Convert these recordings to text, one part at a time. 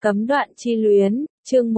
Cấm đoạn chi luyến, chương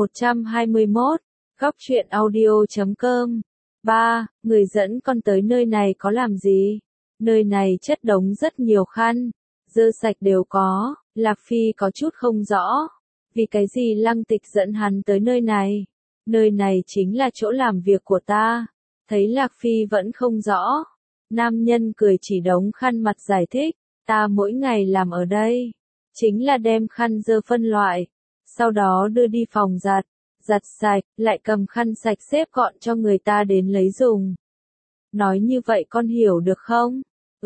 121, góc truyện audio.com. 3. Người dẫn con tới nơi này có làm gì? Nơi này chất đống rất nhiều khăn, dơ sạch đều có. Lạc Phi có chút không rõ. Vì cái gì Lăng Tịch dẫn hắn tới nơi này? Nơi này chính là chỗ làm việc của ta. Thấy Lạc Phi vẫn không rõ. Nam nhân cười chỉ đống khăn mặt giải thích. Ta mỗi ngày làm ở đây. Chính là đem khăn dơ phân loại. Sau đó đưa đi phòng giặt sạch, lại cầm khăn sạch xếp gọn cho người ta đến lấy dùng. Nói như vậy con hiểu được không?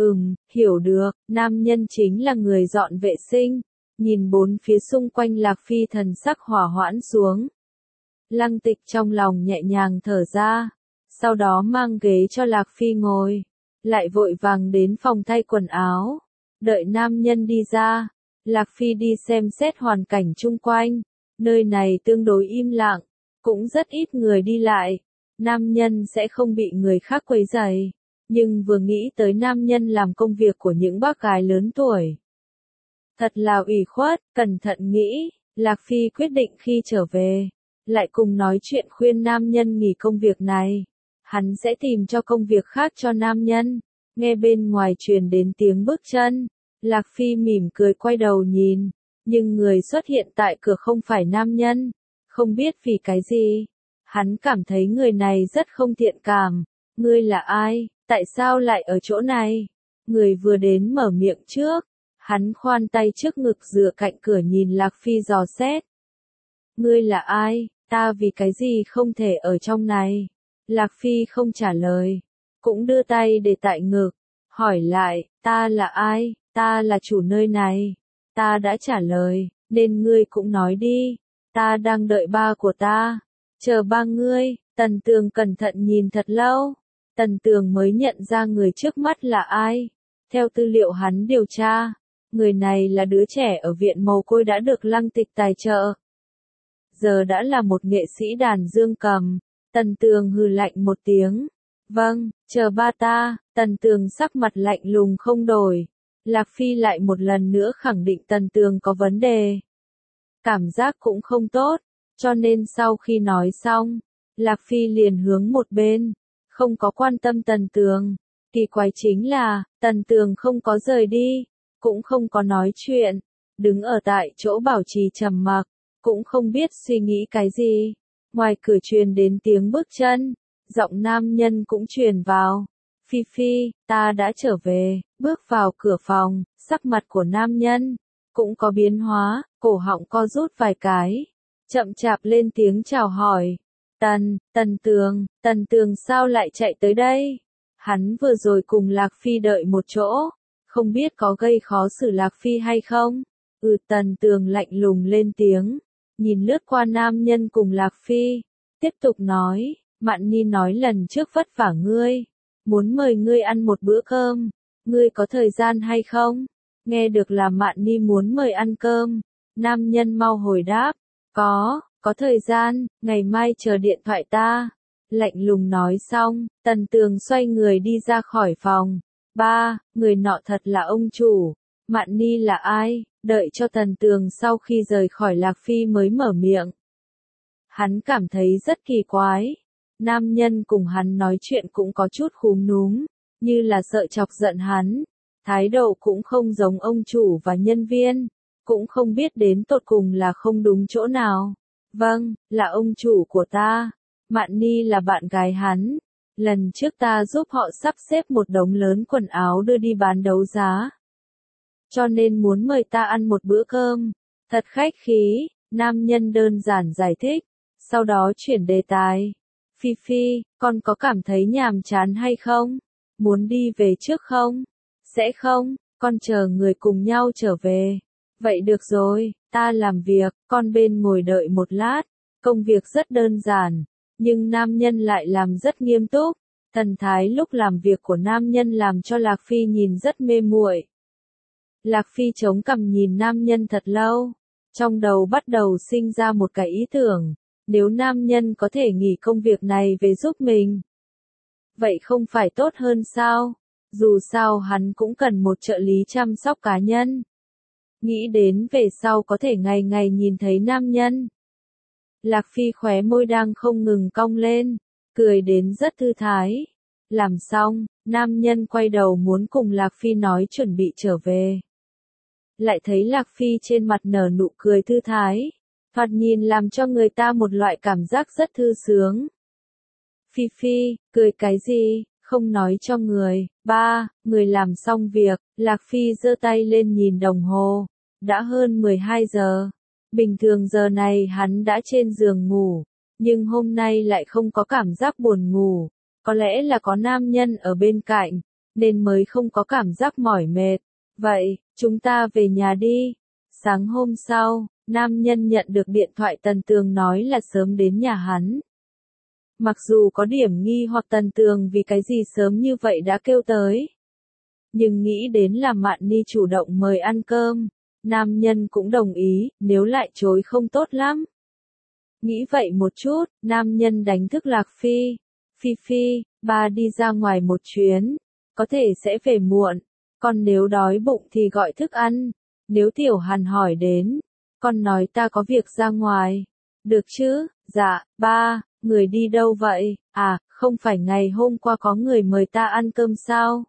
Hiểu được. Nam nhân chính là người dọn vệ sinh. Nhìn bốn phía xung quanh Lạc Phi thần sắc hỏa hoãn xuống. Lăng Tịch trong lòng nhẹ nhàng thở ra. Sau đó mang ghế cho Lạc Phi ngồi. Lại vội vàng đến phòng thay quần áo. Đợi nam nhân đi ra. Lạc Phi đi xem xét hoàn cảnh chung quanh. Nơi này tương đối im lặng. Cũng rất ít người đi lại. Nam nhân sẽ không bị người khác quấy rầy. Nhưng vừa nghĩ tới nam nhân làm công việc của những bác gái lớn tuổi. Thật là ủy khuất, cẩn thận nghĩ. Lạc Phi quyết định khi trở về. Lại cùng nói chuyện khuyên nam nhân nghỉ công việc này. Hắn sẽ tìm cho công việc khác cho nam nhân. Nghe bên ngoài truyền đến tiếng bước chân. Lạc Phi mỉm cười quay đầu nhìn. Nhưng người xuất hiện tại cửa không phải nam nhân. Không biết vì cái gì. Hắn cảm thấy người này rất không thiện cảm. Ngươi là ai? Tại sao lại ở chỗ này? Người vừa đến mở miệng trước. Hắn khoan tay trước ngực dựa cạnh cửa nhìn Lạc Phi dò xét. Ngươi là ai? Ta vì cái gì không thể ở trong này? Lạc Phi không trả lời. Cũng đưa tay để tại ngực. Hỏi lại, ta là ai? Ta là chủ nơi này. Ta đã trả lời, nên ngươi cũng nói đi. Ta đang đợi ba của ta. Chờ ba ngươi. Tần Tường cẩn thận nhìn thật lâu. Tần Tường mới nhận ra người trước mắt là ai. Theo tư liệu hắn điều tra, người này là đứa trẻ ở viện mồ côi đã được Lăng Tịch tài trợ. Giờ đã là một nghệ sĩ đàn dương cầm. Tần Tường hừ lạnh một tiếng. Vâng, chờ ba ta. Tần Tường sắc mặt lạnh lùng không đổi. Lạc Phi lại một lần nữa khẳng định Tần Tường có vấn đề. Cảm giác cũng không tốt, cho nên sau khi nói xong, Lạc Phi liền hướng một bên, không có quan tâm Tần Tường. Kỳ quái chính là, Tần Tường không có rời đi, cũng không có nói chuyện, đứng ở tại chỗ bảo trì trầm mặc, cũng không biết suy nghĩ cái gì. Ngoài cửa truyền đến tiếng bước chân, giọng nam nhân cũng truyền vào. Phi Phi, ta đã trở về. Bước vào cửa phòng, sắc mặt của nam nhân cũng có biến hóa, cổ họng co rút vài cái, chậm chạp lên tiếng chào hỏi. Tần Tường sao lại chạy tới đây? Hắn vừa rồi cùng Lạc Phi đợi một chỗ, không biết có gây khó xử Lạc Phi hay không? Tần Tường lạnh lùng lên tiếng, nhìn lướt qua nam nhân cùng Lạc Phi, tiếp tục nói, Mạn Ni nói lần trước vất vả ngươi, muốn mời ngươi ăn một bữa cơm. Ngươi có thời gian hay không? Nghe được là Mạn Ni muốn mời ăn cơm. Nam nhân mau hồi đáp. Có thời gian, ngày mai chờ điện thoại ta. Lạnh lùng nói xong, Tần Tường xoay người đi ra khỏi phòng. Người nọ thật là ông chủ. Mạn Ni là ai? Đợi cho Tần Tường sau khi rời khỏi Lạc Phi mới mở miệng. Hắn cảm thấy rất kỳ quái. Nam nhân cùng hắn nói chuyện cũng có chút khúm núm. Như là sợ chọc giận hắn, thái độ cũng không giống ông chủ và nhân viên, cũng không biết đến tột cùng là không đúng chỗ nào. Vâng, là ông chủ của ta. Mạn Ni là bạn gái hắn. Lần trước ta giúp họ sắp xếp một đống lớn quần áo đưa đi bán đấu giá. Cho nên muốn mời ta ăn một bữa cơm. Thật khách khí, nam nhân đơn giản giải thích, sau đó chuyển đề tài. Phi Phi, con có cảm thấy nhàm chán hay không? Muốn đi về trước không? Sẽ không, con chờ người cùng nhau trở về. Vậy được rồi, ta làm việc, con bên ngồi đợi một lát. Công việc rất đơn giản, nhưng nam nhân lại làm rất nghiêm túc. Thần thái lúc làm việc của nam nhân làm cho Lạc Phi nhìn rất mê muội. Lạc Phi chống cằm nhìn nam nhân thật lâu. Trong đầu bắt đầu sinh ra một cái ý tưởng. Nếu nam nhân có thể nghỉ công việc này về giúp mình. Vậy không phải tốt hơn sao? Dù sao hắn cũng cần một trợ lý chăm sóc cá nhân. nghĩ đến về sau có thể ngày ngày nhìn thấy nam nhân. Lạc Phi khóe môi đang không ngừng cong lên, cười đến rất thư thái. Làm xong, nam nhân quay đầu muốn cùng Lạc Phi nói chuẩn bị trở về. Lại thấy Lạc Phi trên mặt nở nụ cười thư thái, thoạt nhìn làm cho người ta một loại cảm giác rất thư sướng. Phi Phi, cười cái gì, không nói cho người. Ba, người làm xong việc, Lạc Phi giơ tay lên nhìn đồng hồ, đã hơn 12 giờ. Bình thường giờ này hắn đã trên giường ngủ, nhưng hôm nay lại không có cảm giác buồn ngủ, có lẽ là có nam nhân ở bên cạnh, nên mới không có cảm giác mỏi mệt. Vậy, chúng ta về nhà đi. Sáng hôm sau, nam nhân nhận được điện thoại Tần Tường nói là sớm đến nhà hắn. Mặc dù có điểm nghi hoặc Tần Tường vì cái gì sớm như vậy đã kêu tới, nhưng nghĩ đến là Mạn Ni chủ động mời ăn cơm, nam nhân cũng đồng ý, nếu lại chối không tốt lắm. Nghĩ vậy một chút, nam nhân đánh thức Lạc Phi. Phi Phi, ba đi ra ngoài một chuyến, có thể sẽ về muộn, còn nếu đói bụng thì gọi thức ăn. Nếu Tiểu Hàn hỏi đến, con nói ta có việc ra ngoài. Được chứ? Dạ, ba, người đi đâu vậy? À, không phải ngày hôm qua có người mời ta ăn cơm sao?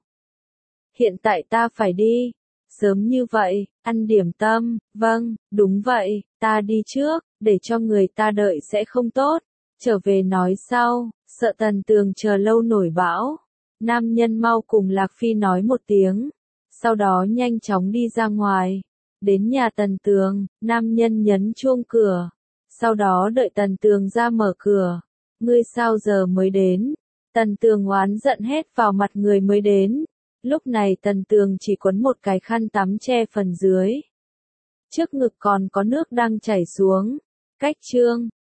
Hiện tại ta phải đi. Sớm như vậy, ăn điểm tâm. Vâng, đúng vậy, ta đi trước, để cho người ta đợi sẽ không tốt. Trở về nói sau, sợ Tần Tường chờ lâu nổi bão. Nam nhân mau cùng Lạc Phi nói một tiếng, sau đó nhanh chóng đi ra ngoài. Đến nhà Tần Tường, nam nhân nhấn chuông cửa, sau đó đợi Tần Tường ra mở cửa. Ngươi sao giờ mới đến? Tần Tường oán giận hét vào mặt người mới đến. Lúc này Tần Tường chỉ quấn một cái khăn tắm che phần dưới. Trước ngực còn có nước đang chảy xuống. Cách chương